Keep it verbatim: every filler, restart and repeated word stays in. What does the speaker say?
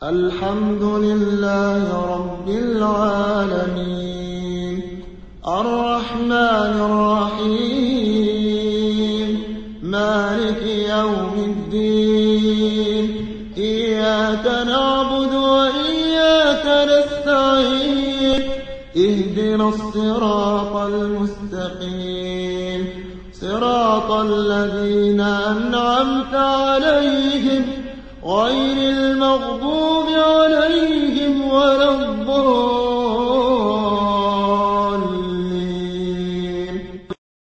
الحمد لله رب العالمين الرحمن الرحيم مالك يوم الدين إياك نعبد وإياك نستعين اهدنا الصراط المستقيم صراط الذين أنعمت عليهم غير المغضوب عليهم ولا الضالين